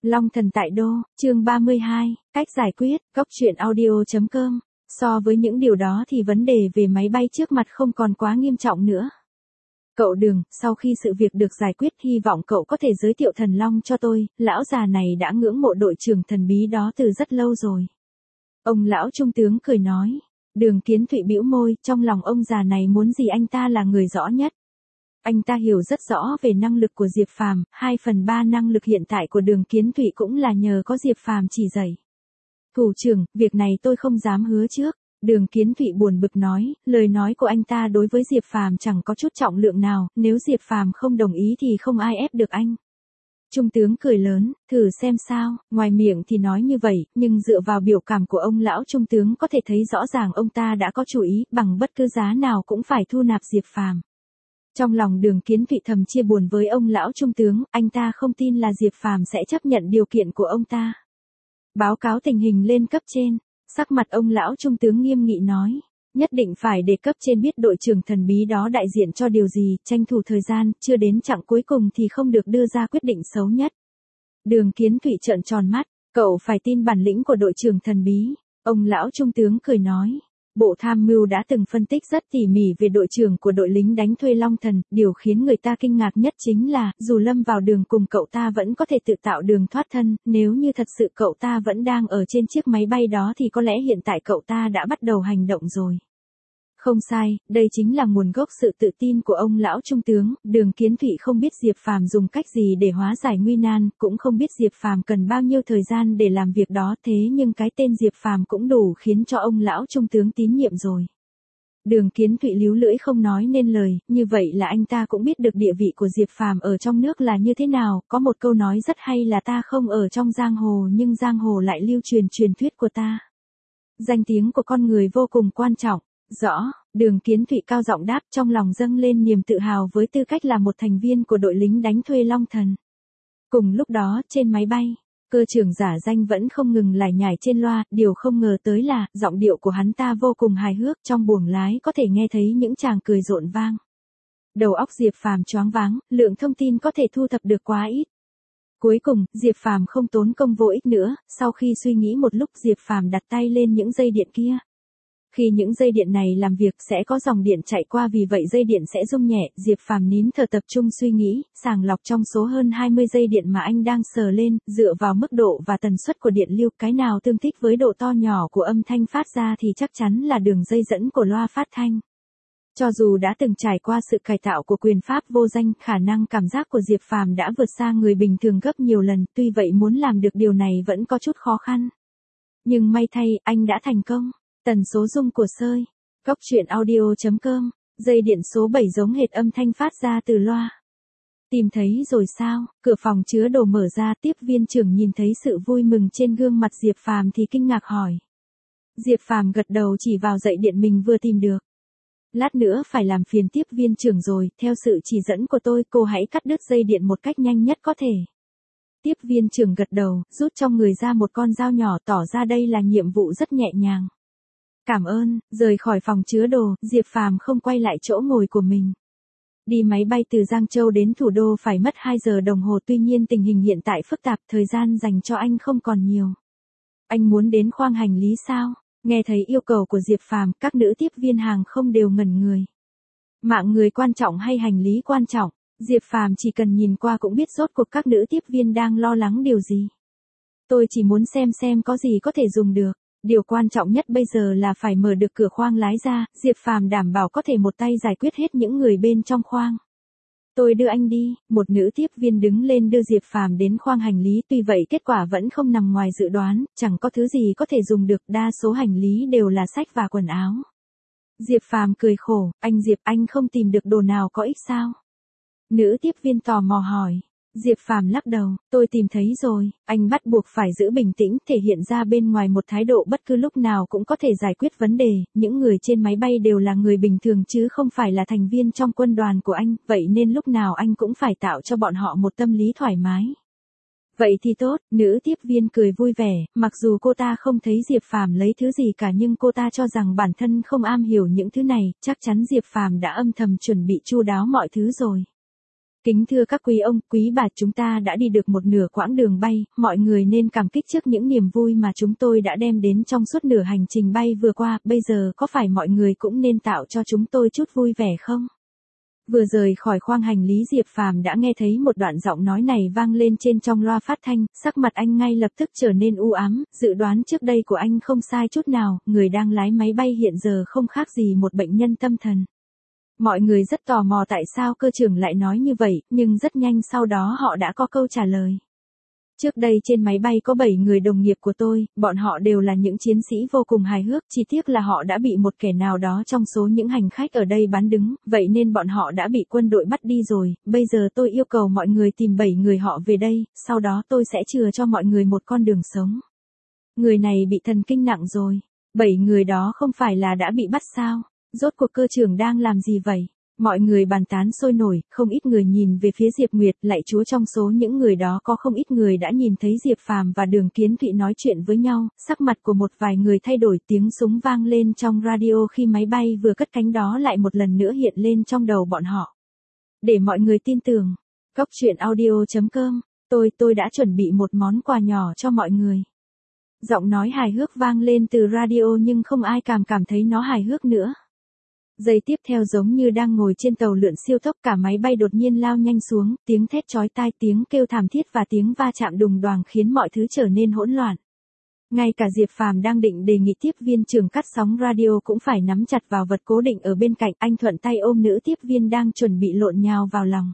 Long Thần tại Đô, chương 32, cách giải quyết, góc truyện audio.com. So với những điều đó thì vấn đề về máy bay trước mặt không còn quá nghiêm trọng nữa. Cậu Đường, sau khi sự việc được giải quyết hy vọng cậu có thể giới thiệu Thần Long cho tôi, lão già này đã ngưỡng mộ đội trưởng thần bí đó từ rất lâu rồi. Ông lão trung tướng cười nói. Đường Kiến Thụy bĩu môi, trong lòng ông già này muốn gì anh ta là người rõ nhất. Anh ta hiểu rất rõ về năng lực của Diệp Phàm, 2/3 năng lực hiện tại của Đường Kiến Thụy cũng là nhờ có Diệp Phàm chỉ dạy. Thủ trưởng, việc này tôi không dám hứa trước. Đường Kiến Thụy buồn bực nói, lời nói của anh ta đối với Diệp Phàm chẳng có chút trọng lượng nào, nếu Diệp Phàm không đồng ý thì không ai ép được anh. Trung tướng cười lớn, thử xem sao, ngoài miệng thì nói như vậy, nhưng dựa vào biểu cảm của ông lão trung tướng có thể thấy rõ ràng ông ta đã có chủ ý, bằng bất cứ giá nào cũng phải thu nạp Diệp Phàm. Trong lòng Đường Kiến Thụy thầm chia buồn với ông lão trung tướng, anh ta không tin là Diệp Phàm sẽ chấp nhận điều kiện của ông ta. Báo cáo tình hình lên cấp trên, sắc mặt ông lão trung tướng nghiêm nghị nói, nhất định phải để cấp trên biết đội trưởng thần bí đó đại diện cho điều gì, tranh thủ thời gian, chưa đến chặng cuối cùng thì không được đưa ra quyết định xấu nhất. Đường Kiến Thụy trợn tròn mắt, cậu phải tin bản lĩnh của đội trưởng thần bí, ông lão trung tướng cười nói. Bộ Tham mưu đã từng phân tích rất tỉ mỉ về đội trưởng của đội lính đánh thuê Long Thần, điều khiến người ta kinh ngạc nhất chính là, dù lâm vào đường cùng cậu ta vẫn có thể tự tạo đường thoát thân, nếu như thật sự cậu ta vẫn đang ở trên chiếc máy bay đó thì có lẽ hiện tại cậu ta đã bắt đầu hành động rồi. Không sai, đây chính là nguồn gốc sự tự tin của ông lão trung tướng, Đường Kiến Thụy không biết Diệp Phàm dùng cách gì để hóa giải nguy nan, cũng không biết Diệp Phàm cần bao nhiêu thời gian để làm việc đó, thế nhưng cái tên Diệp Phàm cũng đủ khiến cho ông lão trung tướng tín nhiệm rồi. Đường Kiến Thụy líu lưỡi không nói nên lời, như vậy là anh ta cũng biết được địa vị của Diệp Phàm ở trong nước là như thế nào, có một câu nói rất hay là ta không ở trong giang hồ nhưng giang hồ lại lưu truyền truyền thuyết của ta. Danh tiếng của con người vô cùng quan trọng. Rõ, Đường Kiến Thụy cao giọng đáp, trong lòng dâng lên niềm tự hào với tư cách là một thành viên của đội lính đánh thuê Long Thần. Cùng lúc đó, trên máy bay, cơ trưởng giả danh vẫn không ngừng lải nhải trên loa, điều không ngờ tới là, giọng điệu của hắn ta vô cùng hài hước, trong buồng lái có thể nghe thấy những tràng cười rộn vang. Đầu óc Diệp Phàm choáng váng, lượng thông tin có thể thu thập được quá ít. Cuối cùng, Diệp Phàm không tốn công vô ích nữa, sau khi suy nghĩ một lúc Diệp Phàm đặt tay lên những dây điện kia. Khi những dây điện này làm việc sẽ có dòng điện chạy qua, vì vậy dây điện sẽ rung nhẹ, Diệp Phàm nín thở tập trung suy nghĩ, sàng lọc trong số hơn 20 dây điện mà anh đang sờ lên, dựa vào mức độ và tần suất của điện lưu, cái nào tương thích với độ to nhỏ của âm thanh phát ra thì chắc chắn là đường dây dẫn của loa phát thanh. Cho dù đã từng trải qua sự cải tạo của quyền pháp vô danh, khả năng cảm giác của Diệp Phàm đã vượt xa người bình thường gấp nhiều lần, tuy vậy muốn làm được điều này vẫn có chút khó khăn. Nhưng may thay, anh đã thành công. Tần số rung của sơi. Góc truyện audio.com. Dây điện số 7 giống hệt âm thanh phát ra từ loa. Tìm thấy rồi sao? Cửa phòng chứa đồ mở ra, tiếp viên trưởng nhìn thấy sự vui mừng trên gương mặt Diệp Phàm thì kinh ngạc hỏi. Diệp Phàm gật đầu chỉ vào dây điện mình vừa tìm được. Lát nữa phải làm phiền tiếp viên trưởng rồi, theo sự chỉ dẫn của tôi, cô hãy cắt đứt dây điện một cách nhanh nhất có thể. Tiếp viên trưởng gật đầu, rút trong người ra một con dao nhỏ, tỏ ra đây là nhiệm vụ rất nhẹ nhàng. Cảm ơn, rời khỏi phòng chứa đồ, Diệp Phàm không quay lại chỗ ngồi của mình. Đi máy bay từ Giang Châu đến thủ đô phải mất 2 giờ đồng hồ, tuy nhiên tình hình hiện tại phức tạp, thời gian dành cho anh không còn nhiều. Anh muốn đến khoang hành lý sao? Nghe thấy yêu cầu của Diệp Phàm, các nữ tiếp viên hàng không đều ngẩn người. Mạng người quan trọng hay hành lý quan trọng? Diệp Phàm chỉ cần nhìn qua cũng biết rốt cuộc các nữ tiếp viên đang lo lắng điều gì. Tôi chỉ muốn xem có gì có thể dùng được. Điều quan trọng nhất bây giờ là phải mở được cửa khoang lái ra, Diệp Phàm đảm bảo có thể một tay giải quyết hết những người bên trong khoang. Tôi đưa anh đi, một nữ tiếp viên đứng lên đưa Diệp Phàm đến khoang hành lý, tuy vậy kết quả vẫn không nằm ngoài dự đoán, chẳng có thứ gì có thể dùng được, đa số hành lý đều là sách và quần áo. Diệp Phàm cười khổ, anh Diệp, anh không tìm được đồ nào có ích sao? Nữ tiếp viên tò mò hỏi. Diệp Phàm lắc đầu, tôi tìm thấy rồi, anh bắt buộc phải giữ bình tĩnh, thể hiện ra bên ngoài một thái độ bất cứ lúc nào cũng có thể giải quyết vấn đề, những người trên máy bay đều là người bình thường chứ không phải là thành viên trong quân đoàn của anh, vậy nên lúc nào anh cũng phải tạo cho bọn họ một tâm lý thoải mái. Vậy thì tốt, nữ tiếp viên cười vui vẻ, mặc dù cô ta không thấy Diệp Phàm lấy thứ gì cả nhưng cô ta cho rằng bản thân không am hiểu những thứ này, chắc chắn Diệp Phàm đã âm thầm chuẩn bị chu đáo mọi thứ rồi. Kính thưa các quý ông, quý bà, chúng ta đã đi được một nửa quãng đường bay, mọi người nên cảm kích trước những niềm vui mà chúng tôi đã đem đến trong suốt nửa hành trình bay vừa qua, bây giờ có phải mọi người cũng nên tạo cho chúng tôi chút vui vẻ không? Vừa rời khỏi khoang hành lý, Diệp Phàm đã nghe thấy một đoạn giọng nói này vang lên trên trong loa phát thanh, sắc mặt anh ngay lập tức trở nên u ám, dự đoán trước đây của anh không sai chút nào, người đang lái máy bay hiện giờ không khác gì một bệnh nhân tâm thần. Mọi người rất tò mò tại sao cơ trưởng lại nói như vậy, nhưng rất nhanh sau đó họ đã có câu trả lời. Trước đây trên máy bay có 7 người đồng nghiệp của tôi, bọn họ đều là những chiến sĩ vô cùng hài hước, chỉ tiếc là họ đã bị một kẻ nào đó trong số những hành khách ở đây bắn đứng, vậy nên bọn họ đã bị quân đội bắt đi rồi, bây giờ tôi yêu cầu mọi người tìm 7 người họ về đây, sau đó tôi sẽ chừa cho mọi người một con đường sống. Người này bị thần kinh nặng rồi, 7 người đó không phải là đã bị bắt sao? Rốt cuộc cơ trưởng đang làm gì vậy? Mọi người bàn tán sôi nổi, không ít người nhìn về phía Diệp Nguyệt, lạy Chúa, trong số những người đó có không ít người đã nhìn thấy Diệp Phàm và Đường Kiến Thụy nói chuyện với nhau, sắc mặt của một vài người thay đổi, tiếng súng vang lên trong radio khi máy bay vừa cất cánh đó lại một lần nữa hiện lên trong đầu bọn họ. Để mọi người tin tưởng, Goctruyện.audio.com, tôi đã chuẩn bị một món quà nhỏ cho mọi người. Giọng nói hài hước vang lên từ radio nhưng không ai cảm thấy nó hài hước nữa. Giây tiếp theo giống như đang ngồi trên tàu lượn siêu tốc, cả máy bay đột nhiên lao nhanh xuống, tiếng thét chói tai, tiếng kêu thảm thiết và tiếng va chạm đùng đoàng khiến mọi thứ trở nên hỗn loạn. Ngay cả Diệp Phàm đang định đề nghị tiếp viên trưởng cắt sóng radio cũng phải nắm chặt vào vật cố định ở bên cạnh, anh thuận tay ôm nữ tiếp viên đang chuẩn bị lộn nhào vào lòng.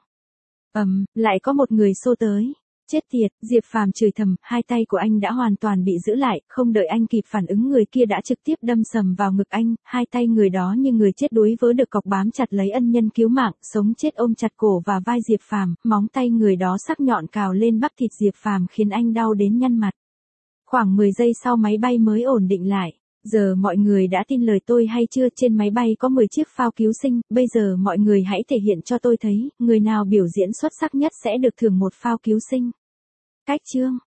Lại có một người xô tới. Chết tiệt, Diệp Phàm chửi thầm, hai tay của anh đã hoàn toàn bị giữ lại, không đợi anh kịp phản ứng người kia đã trực tiếp đâm sầm vào ngực anh, hai tay người đó như người chết đuối vớ được cọc bám chặt lấy ân nhân cứu mạng, sống chết ôm chặt cổ và vai Diệp Phàm, móng tay người đó sắc nhọn cào lên bắp thịt Diệp Phàm khiến anh đau đến nhăn mặt. Khoảng 10 giây sau máy bay mới ổn định lại. Giờ mọi người đã tin lời tôi hay chưa? Trên máy bay có 10 chiếc phao cứu sinh, bây giờ mọi người hãy thể hiện cho tôi thấy, người nào biểu diễn xuất sắc nhất sẽ được thưởng một phao cứu sinh. Cách chương